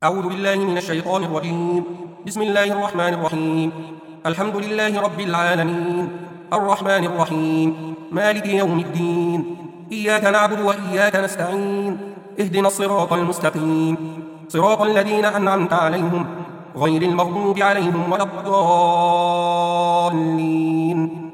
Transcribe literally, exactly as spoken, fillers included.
أعوذ بالله من الشيطان الرجيم. بسم الله الرحمن الرحيم. الحمد لله رب العالمين، الرحمن الرحيم، مالك يوم الدين. إياك نعبد وإياك نستعين. اهدنا الصراط المستقيم، صراط الذين أنعمت عليهم غير المغضوب عليهم ولا الضالين.